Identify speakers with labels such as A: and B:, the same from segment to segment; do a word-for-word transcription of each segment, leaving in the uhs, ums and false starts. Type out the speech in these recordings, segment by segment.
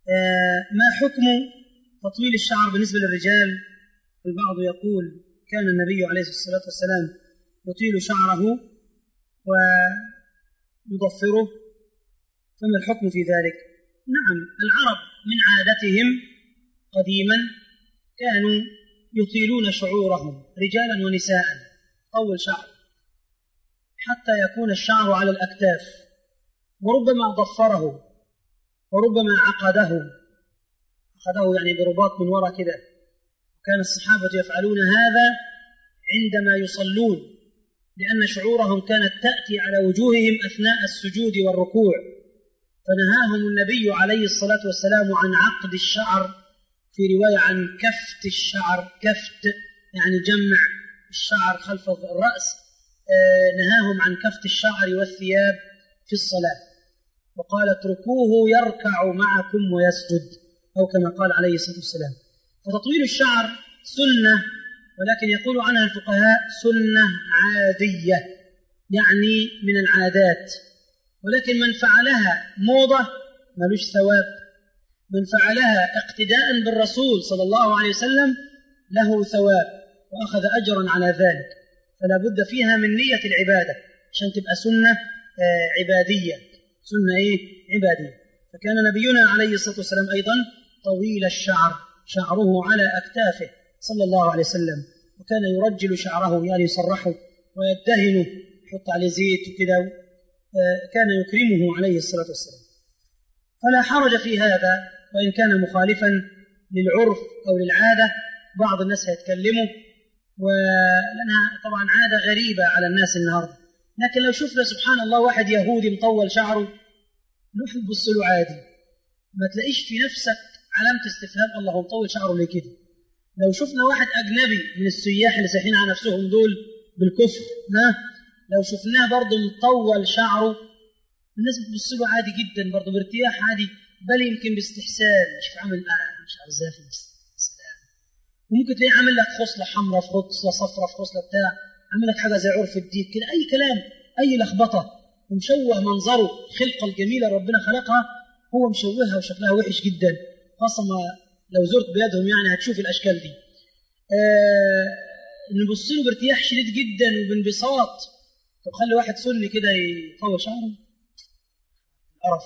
A: ما حكم تطويل الشعر بالنسبة للرجال؟ البعض يقول كان النبي عليه الصلاة والسلام يطيل شعره ويضفره، فما الحكم في ذلك؟ نعم، العرب من عادتهم قديما كانوا يطيلون شعورهم رجالا ونساء، طول شعر حتى يكون الشعر على الأكتاف، وربما ضفره وربما عقده عقده يعني برباط من وراء كده. كان الصحابة يفعلون هذا عندما يصلون، لأن شعورهم كانت تأتي على وجوههم أثناء السجود والركوع، فنهاهم النبي عليه الصلاة والسلام عن عقد الشعر، في رواية عن كفت الشعر، كفت يعني جمع الشعر خلف الرأس، آه نهاهم عن كفت الشعر والثياب في الصلاة، وقال اتركوه يركع معكم ويسجد، أو كما قال عليه الصلاة والسلام. فتطويل الشعر سنة، ولكن يقول عنها الفقهاء سنة عادية، يعني من العادات، ولكن من فعلها موضة ملوش ثواب، من فعلها اقتداء بالرسول صلى الله عليه وسلم له ثواب وأخذ أجرا على ذلك، فلا بد فيها من نية العبادة عشان تبقى سنة عبادية، سنة إيه؟ عبادية. فكان نبينا عليه الصلاة والسلام أيضا طويل الشعر، شعره على أكتافه صلى الله عليه وسلم، وكان يرجل شعره يعني يصرحه ويدهنه، يحط عليه زيت وكذا، كان يكرمه عليه الصلاة والسلام. فلا حرج في هذا، وإن كان مخالفا للعرف أو للعادة، بعض الناس هيتكلموا، ولأنها طبعا عادة غريبة على الناس النهاردة. لكن لو شفنا سبحان الله واحد يهودي مطول شعره نروح نبص له عادي، ما تلاقيش في نفسك علامة استفهام الله مطول شعره ليه كده. لو شفنا واحد أجنبي من السياح اللي سايحين على نفسهم دول بالكفر، ها لو شفناه برضه مطول شعره الناس بتبص له عادي جدا، برضه بارتياح عادي، بل يمكن باستحسان، مش عامل مش عارف زافي سلام، وممكن تلاقيه عامل لك خصلة حمراء في خصلة صفراء في خصلة بتاع، عامل لك حاجة زي عرف الديك كده، أي كلام، أي لخبطة، ومشوه منظره، الخلقة الجميلة ربنا خلقها هو مشوهها وشكلها وحش جدا، خاصة ما لو زرت بلادهم يعني هتشوف الأشكال دي. آه نبص له بارتياح شديد جدا وبانبساط. طب خلي واحد سني كده يطول شعره، قرف،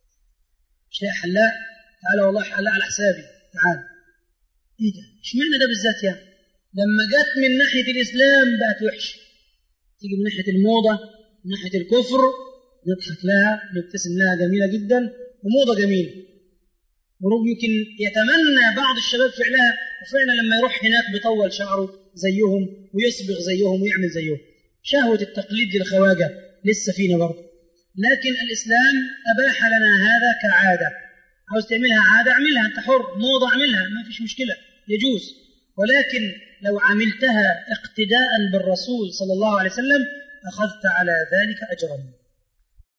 A: مش لاقي حلاق، تعالى والله حلاق على حسابي، تعالى. ايه ده؟ اشمعنى ده بالذات يعني؟ لما جت من ناحية الإسلام بقت وحش، تيجي من ناحية الموضة، من ناحية الكفر، نضحك لها، نبتسم لها، جميلة جدا وموضة جميلة، ويمكن يتمنى بعض الشباب فعلها، وفعلا لما يروح هناك بيطول شعره زيهم ويصبغ زيهم ويعمل زيهم. شهوة التقليد للخواجة لسه فينا برضه، لكن الإسلام أباح لنا هذا كعادة. عاوز تعملها عادة اعملها، أنت حر، موضة اعملها، ما فيش مشكلة، يجوز. ولكن لو عملتها اقتداء بالرسول صلى الله عليه وسلم أخذت على ذلك أجرا.